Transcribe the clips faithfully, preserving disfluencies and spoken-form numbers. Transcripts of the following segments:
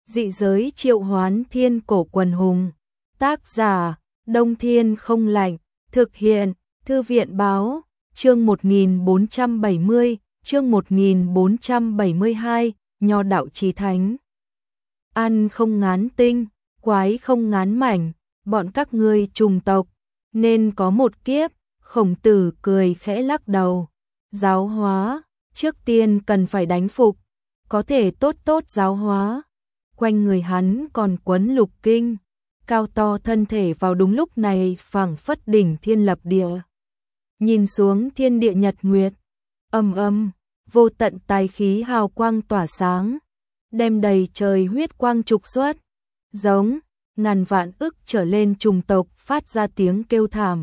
Dị giới triệu hoán thiên cổ quần hùng. Tác giả, Đông Thiên không lạnh. Thực hiện, Thư viện báo. Chương một nghìn bốn trăm bảy mươi, chương một nghìn bốn trăm bảy mươi hai, Nho đạo chí thánh. Ăn không ngán tinh, quái không ngán mảnh, bọn các ngươi trùng tộc, nên có một kiếp. Khổng Tử cười khẽ lắc đầu. Giáo hóa, trước tiên cần phải đánh phục, có thể tốt tốt giáo hóa. Quanh người hắn còn quấn lục kinh, cao to thân thể vào đúng lúc này phảng phất đỉnh thiên lập địa. Nhìn xuống thiên địa nhật nguyệt, âm âm, vô tận tài khí hào quang tỏa sáng, đem đầy trời huyết quang trục xuất, giống ngàn vạn ức trở lên trùng tộc phát ra tiếng kêu thảm.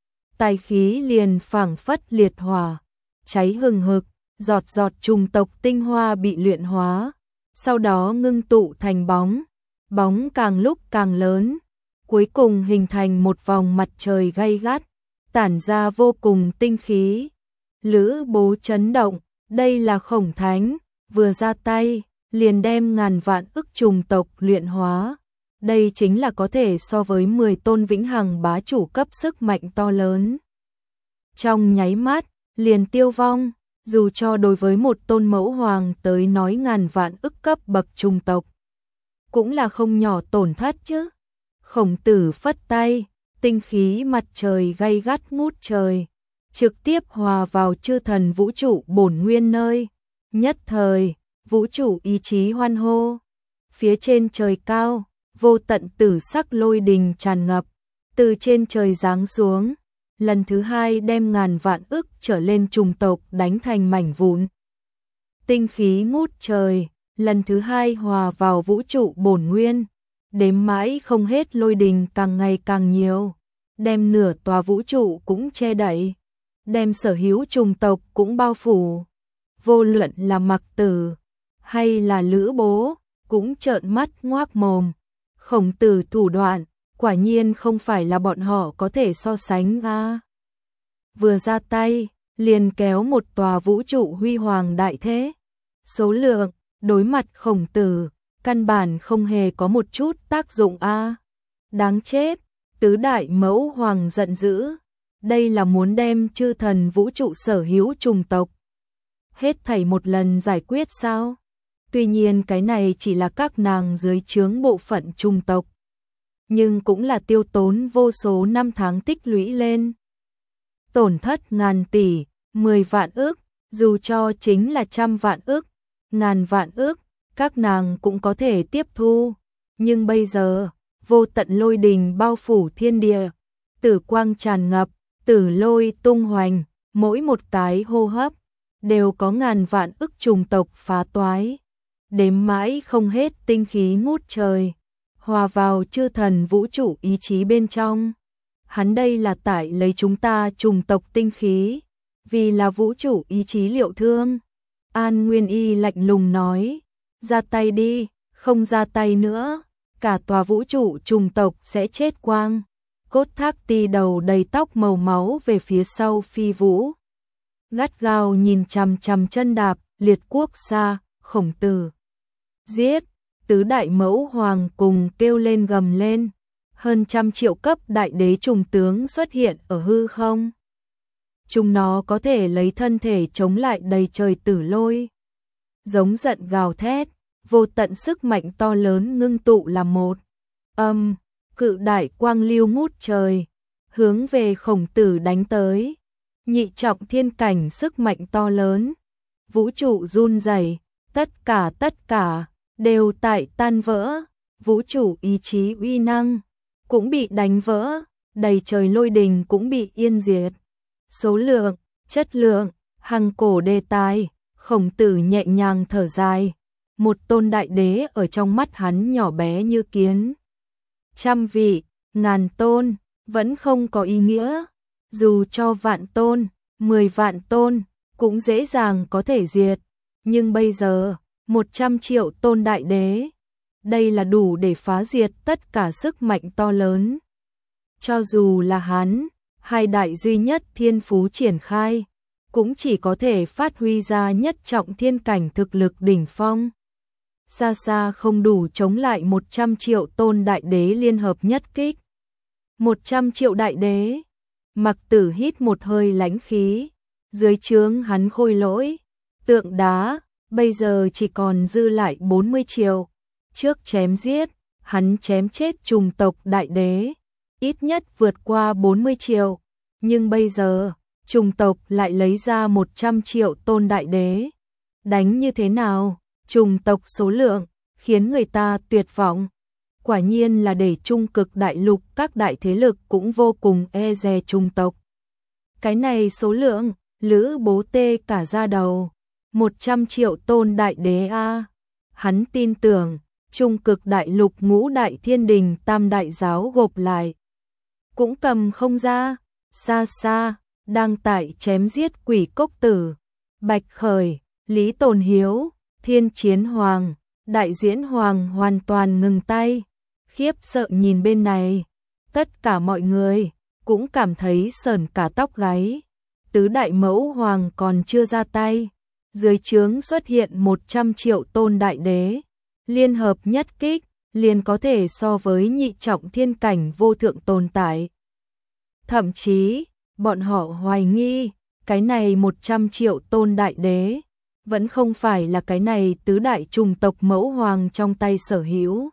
Tài khí liền phảng phất liệt hỏa, cháy hừng hực, giọt giọt trùng tộc tinh hoa bị luyện hóa, sau đó ngưng tụ thành bóng, bóng càng lúc càng lớn, cuối cùng hình thành một vòng mặt trời gay gắt, tản ra vô cùng tinh khí. Lữ Bố chấn động, đây là Khổng Thánh, vừa ra tay, liền đem ngàn vạn ức trùng tộc luyện hóa. Đây chính là có thể so với mười tôn vĩnh hằng bá chủ cấp sức mạnh to lớn. Trong nháy mắt, liền tiêu vong, dù cho đối với một tôn mẫu hoàng tới nói ngàn vạn ức cấp bậc trùng tộc, cũng là không nhỏ tổn thất chứ. Khổng Tử phất tay, tinh khí mặt trời gay gắt ngút trời, trực tiếp hòa vào chư thần vũ trụ bổn nguyên nơi. Nhất thời, vũ trụ ý chí hoan hô. Phía trên trời cao, vô tận tử sắc lôi đình tràn ngập, từ trên trời giáng xuống, lần thứ hai đem ngàn vạn ức trở lên trùng tộc đánh thành mảnh vụn. Tinh khí ngút trời, lần thứ hai hòa vào vũ trụ bổn nguyên, đếm mãi không hết lôi đình càng ngày càng nhiều, đem nửa tòa vũ trụ cũng che đậy, đem sở hữu trùng tộc cũng bao phủ. Vô luận là Mặc Tử hay là Lữ Bố cũng trợn mắt ngoác mồm. Khổng Tử thủ đoạn, quả nhiên không phải là bọn họ có thể so sánh a. À. Vừa ra tay, liền kéo một tòa vũ trụ huy hoàng đại thế. Số lượng, đối mặt Khổng Tử, căn bản không hề có một chút tác dụng a. À. Đáng chết, tứ đại mẫu hoàng giận dữ, đây là muốn đem chư thần vũ trụ sở hữu trùng tộc hết thảy một lần giải quyết sao? Tuy nhiên cái này chỉ là các nàng dưới trướng bộ phận trùng tộc, nhưng cũng là tiêu tốn vô số năm tháng tích lũy lên. Tổn thất ngàn tỷ, mười vạn ức, dù cho chính là trăm vạn ức, ngàn vạn ức, các nàng cũng có thể tiếp thu. Nhưng bây giờ, vô tận lôi đình bao phủ thiên địa, tử quang tràn ngập, tử lôi tung hoành, mỗi một cái hô hấp, đều có ngàn vạn ức trùng tộc phá toái. Đếm mãi không hết tinh khí ngút trời, hòa vào chư thần vũ trụ ý chí bên trong. Hắn đây là tại lấy chúng ta trùng tộc tinh khí, vì là vũ trụ ý chí liệu thương. An Nguyên Y lạnh lùng nói, ra tay đi, không ra tay nữa, cả tòa vũ trụ trùng tộc sẽ chết quang. Cốt Thác Ti đầu đầy tóc màu máu về phía sau phi vũ, gắt gao nhìn chằm chằm chân đạp liệt quốc xa Khổng Tử. Giết, tứ đại mẫu hoàng cùng kêu lên gầm lên, hơn trăm triệu cấp đại đế trùng tướng xuất hiện ở hư không. Chúng nó có thể lấy thân thể chống lại đầy trời tử lôi. Giống giận gào thét, vô tận sức mạnh to lớn ngưng tụ làm một. Âm, cự đại quang lưu ngút trời, hướng về Khổng Tử đánh tới. Nhị trọng thiên cảnh sức mạnh to lớn, vũ trụ run rẩy, tất cả tất cả đều tại tan vỡ, vũ trụ ý chí uy năng cũng bị đánh vỡ, đầy trời lôi đình cũng bị yên diệt. Số lượng, chất lượng, hằng cổ đề tài, Khổng Tử nhẹ nhàng thở dài, một tôn đại đế ở trong mắt hắn nhỏ bé như kiến. Trăm vị, ngàn tôn, vẫn không có ý nghĩa, dù cho vạn tôn, mười vạn tôn, cũng dễ dàng có thể diệt, nhưng bây giờ, một trăm triệu tôn đại đế, đây là đủ để phá diệt tất cả sức mạnh to lớn. Cho dù là hắn, hai đại duy nhất thiên phú triển khai, cũng chỉ có thể phát huy ra nhất trọng thiên cảnh thực lực đỉnh phong. xa xa không đủ chống lại một trăm triệu tôn đại đế liên hợp nhất kích. một trăm triệu đại đế, Mặc Tử hít một hơi lãnh khí, dưới trướng hắn khôi lỗi, tượng đá, bây giờ chỉ còn dư lại bốn mươi triệu. Trước chém giết, hắn chém chết trùng tộc đại đế, ít nhất vượt qua bốn mươi triệu, nhưng bây giờ, trùng tộc lại lấy ra một trăm triệu tôn đại đế. Đánh như thế nào? Trùng tộc số lượng, khiến người ta tuyệt vọng. Quả nhiên là để trung cực đại lục các đại thế lực cũng vô cùng e dè trùng tộc. Cái này số lượng, Lữ Bố tê cả da đầu. một trăm triệu tôn đại đế a. Hắn tin tưởng, trung cực đại lục ngũ đại thiên đình tam đại giáo gộp lại. Cũng cầm không ra, xa xa, đang tại chém giết quỷ cốc tử, Bạch Khởi, Lý Tồn Hiếu, Thiên Chiến Hoàng, Đại Diễn Hoàng hoàn toàn ngừng tay, khiếp sợ nhìn bên này. Tất cả mọi người cũng cảm thấy sởn cả tóc gáy. Tứ đại mẫu hoàng còn chưa ra tay, dưới trướng xuất hiện một trăm triệu tôn đại đế, liên hợp nhất kích, liền có thể so với nhị trọng thiên cảnh vô thượng tồn tại. Thậm chí, bọn họ hoài nghi, cái này một trăm triệu tôn đại đế, vẫn không phải là cái này tứ đại trùng tộc mẫu hoàng trong tay sở hữu.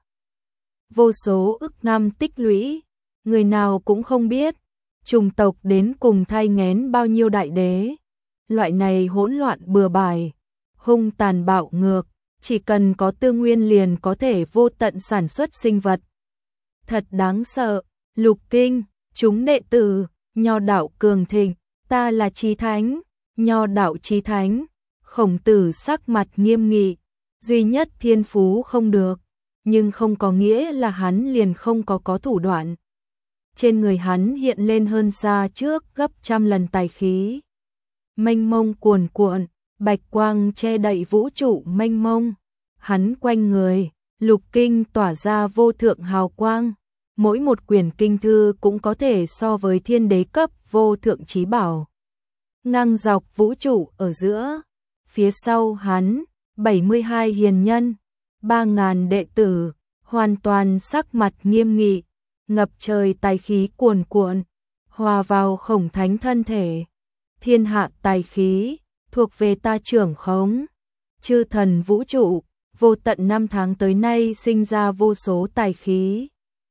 Vô số ức năm tích lũy, người nào cũng không biết, trùng tộc đến cùng thai nghén bao nhiêu đại đế. Loại này hỗn loạn bừa bãi, hung tàn bạo ngược, chỉ cần có tư nguyên liền có thể vô tận sản xuất sinh vật. Thật đáng sợ, lục kinh, chúng đệ tử, nho đạo cường thịnh, ta là chí thánh, nho đạo chí thánh. Khổng Tử sắc mặt nghiêm nghị, duy nhất thiên phú không được, nhưng không có nghĩa là hắn liền không có có thủ đoạn. Trên người hắn hiện lên hơn xa trước gấp trăm lần tài khí. Mênh mông cuồn cuộn, bạch quang che đậy vũ trụ mênh mông. Hắn quanh người, lục kinh tỏa ra vô thượng hào quang. Mỗi một quyển kinh thư cũng có thể so với thiên đế cấp vô thượng chí bảo. Ngang dọc vũ trụ ở giữa, phía sau hắn, bảy mươi hai hiền nhân, ba ngàn đệ tử, hoàn toàn sắc mặt nghiêm nghị, ngập trời tài khí cuồn cuộn, hòa vào khổng thánh thân thể. Thiên hạ tài khí, thuộc về ta trưởng khống. Chư thần vũ trụ, vô tận năm tháng tới nay sinh ra vô số tài khí.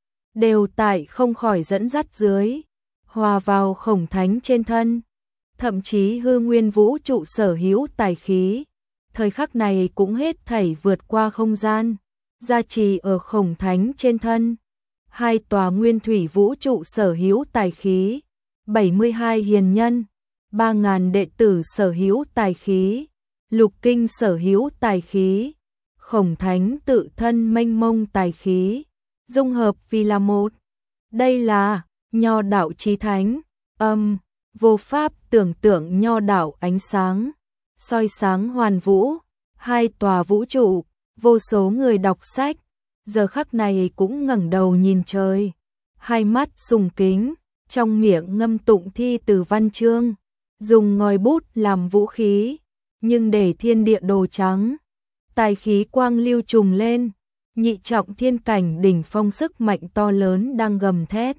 Đều tại không khỏi dẫn dắt dưới, hòa vào khổng thánh trên thân. Thậm chí hư nguyên vũ trụ sở hữu tài khí, thời khắc này cũng hết thảy vượt qua không gian, gia trì ở khổng thánh trên thân. Hai tòa nguyên thủy vũ trụ sở hữu tài khí, bảy mươi hai hiền nhân, ba ngàn đệ tử sở hữu tài khí, lục kinh sở hữu tài khí, khổng thánh tự thân mênh mông tài khí, dung hợp vì là một. Đây là nho đạo chí thánh, âm, vô pháp tưởng tượng nho đạo ánh sáng, soi sáng hoàn vũ, hai tòa vũ trụ, vô số người đọc sách, giờ khắc này cũng ngẩng đầu nhìn trời, hai mắt sùng kính, trong miệng ngâm tụng thi từ văn chương, dùng ngòi bút làm vũ khí, nhưng để thiên địa đồ trắng, tài khí quang lưu trùng lên, nhị trọng thiên cảnh đỉnh phong sức mạnh to lớn đang gầm thét.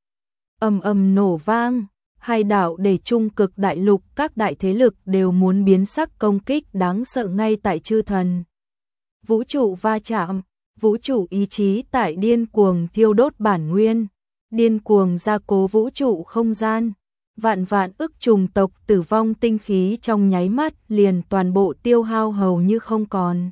Ầm ầm nổ vang, hai đạo để trung cực đại lục các đại thế lực đều muốn biến sắc công kích đáng sợ ngay tại chư thần. Vũ trụ va chạm, vũ trụ ý chí tại điên cuồng thiêu đốt bản nguyên, điên cuồng gia cố vũ trụ không gian, vạn vạn ức trùng tộc tử vong tinh khí trong nháy mắt liền toàn bộ tiêu hao hầu như không còn.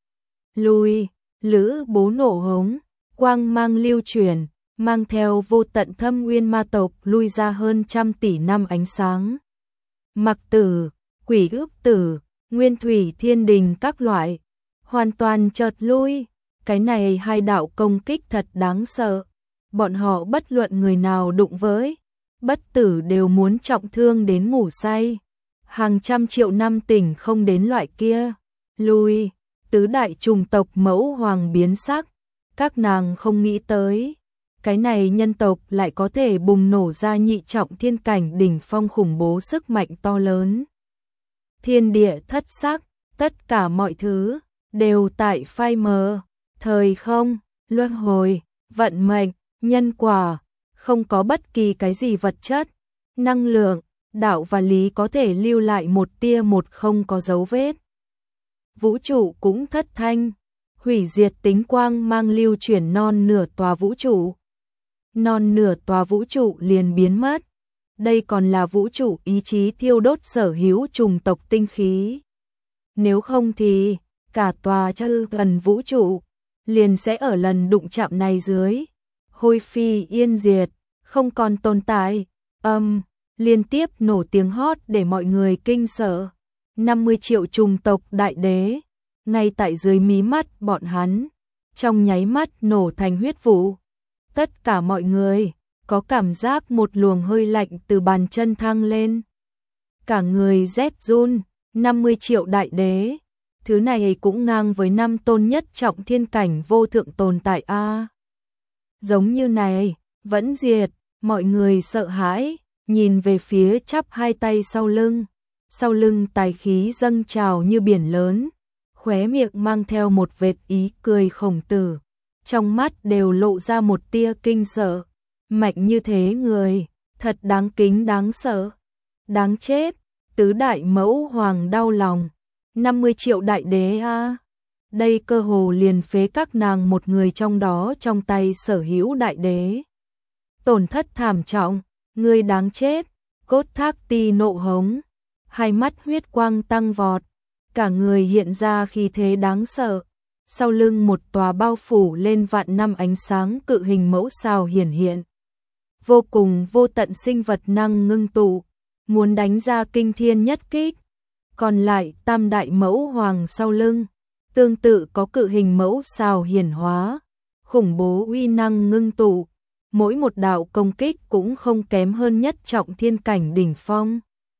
Lui, Lữ Bố nổ hống, quang mang lưu chuyển, mang theo vô tận thâm nguyên ma tộc lui ra hơn trăm tỷ năm ánh sáng. Mặc Tử, Quỷ Ước Tử, Nguyên Thủy Thiên Đình các loại, hoàn toàn chợt lui. Cái này hai đạo công kích thật đáng sợ. Bọn họ bất luận người nào đụng với, bất tử đều muốn trọng thương đến ngủ say. Hàng trăm triệu năm tỉnh không đến loại kia. Lui, tứ đại trùng tộc mẫu hoàng biến sắc. Các nàng không nghĩ tới, cái này nhân tộc lại có thể bùng nổ ra nhị trọng thiên cảnh đỉnh phong khủng bố sức mạnh to lớn. Thiên địa thất sắc, tất cả mọi thứ đều tại phai mờ, thời không, luân hồi, vận mệnh, nhân quả, không có bất kỳ cái gì vật chất, năng lượng, đạo và lý có thể lưu lại một tia một không có dấu vết. Vũ trụ cũng thất thanh, hủy diệt tính quang mang lưu chuyển non nửa tòa vũ trụ. Non nửa tòa vũ trụ liền biến mất. Đây còn là vũ trụ ý chí thiêu đốt sở hữu trùng tộc tinh khí. Nếu không thì, cả tòa chư gần vũ trụ, liền sẽ ở lần đụng chạm này dưới. Hôi phi yên diệt, không còn tồn tại, âm, liên tiếp nổ tiếng hót để mọi người kinh sợ. năm mươi triệu trùng tộc đại đế, ngay tại dưới mí mắt bọn hắn, trong nháy mắt nổ thành huyết vụ. Tất cả mọi người có cảm giác một luồng hơi lạnh từ bàn chân thăng lên. Cả người rét run, năm mươi triệu đại đế, thứ này cũng ngang với năm tôn nhất trọng thiên cảnh vô thượng tồn tại a. Giống như này, vẫn diệt, mọi người sợ hãi, nhìn về phía chắp hai tay sau lưng. Sau lưng tài khí dâng trào như biển lớn, khóe miệng mang theo một vệt ý cười khổng tử, trong mắt đều lộ ra một tia kinh sợ. Mạnh như thế người, thật đáng kính đáng sợ, đáng chết. Tứ đại mẫu hoàng đau lòng, năm mươi triệu đại đế a, đây cơ hồ liền phế các nàng một người trong đó trong tay sở hữu đại đế. Tổn thất thảm trọng, người đáng chết. Cốt Thác Ti nộ hống, hai mắt huyết quang tăng vọt, cả người hiện ra khí thế đáng sợ. Sau lưng một tòa bao phủ lên vạn năm ánh sáng cự hình mẫu sao hiển hiện. Vô cùng vô tận sinh vật năng ngưng tụ, muốn đánh ra kinh thiên nhất kích. Còn lại tam đại mẫu hoàng sau lưng, tương tự có cự hình mẫu sao hiển hóa, khủng bố uy năng ngưng tụ. Mỗi một đạo công kích cũng không kém hơn nhất trọng thiên cảnh đỉnh phong.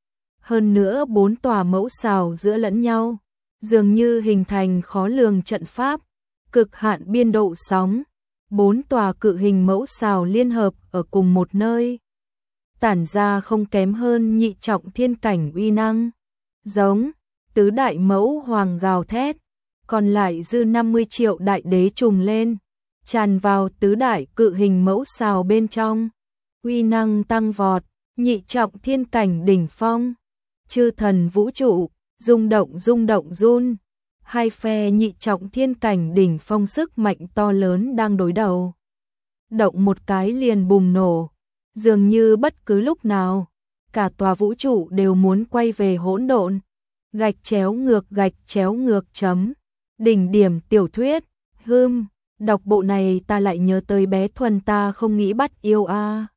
Hơn nữa bốn tòa mẫu sao giữa lẫn nhau, dường như hình thành khó lường trận pháp, cực hạn biên độ sóng. Bốn tòa cự hình mẫu sao liên hợp ở cùng một nơi, tản ra không kém hơn nhị trọng thiên cảnh uy năng. Giống, tứ đại mẫu hoàng gào thét, còn lại dư năm mươi triệu đại đế trùng lên, tràn vào tứ đại cự hình mẫu sao bên trong. Uy năng tăng vọt, nhị trọng thiên cảnh đỉnh phong. Chư thần vũ trụ, rung động rung động run. Hai phe nhị trọng thiên cảnh đỉnh phong sức mạnh to lớn đang đối đầu. Động một cái liền bùng nổ, dường như bất cứ lúc nào, cả tòa vũ trụ đều muốn quay về hỗn độn. Gạch chéo ngược gạch chéo ngược chấm. Đỉnh điểm tiểu thuyết, hưm, đọc bộ này ta lại nhớ tới bé Thuần ta không nghĩ bắt yêu a.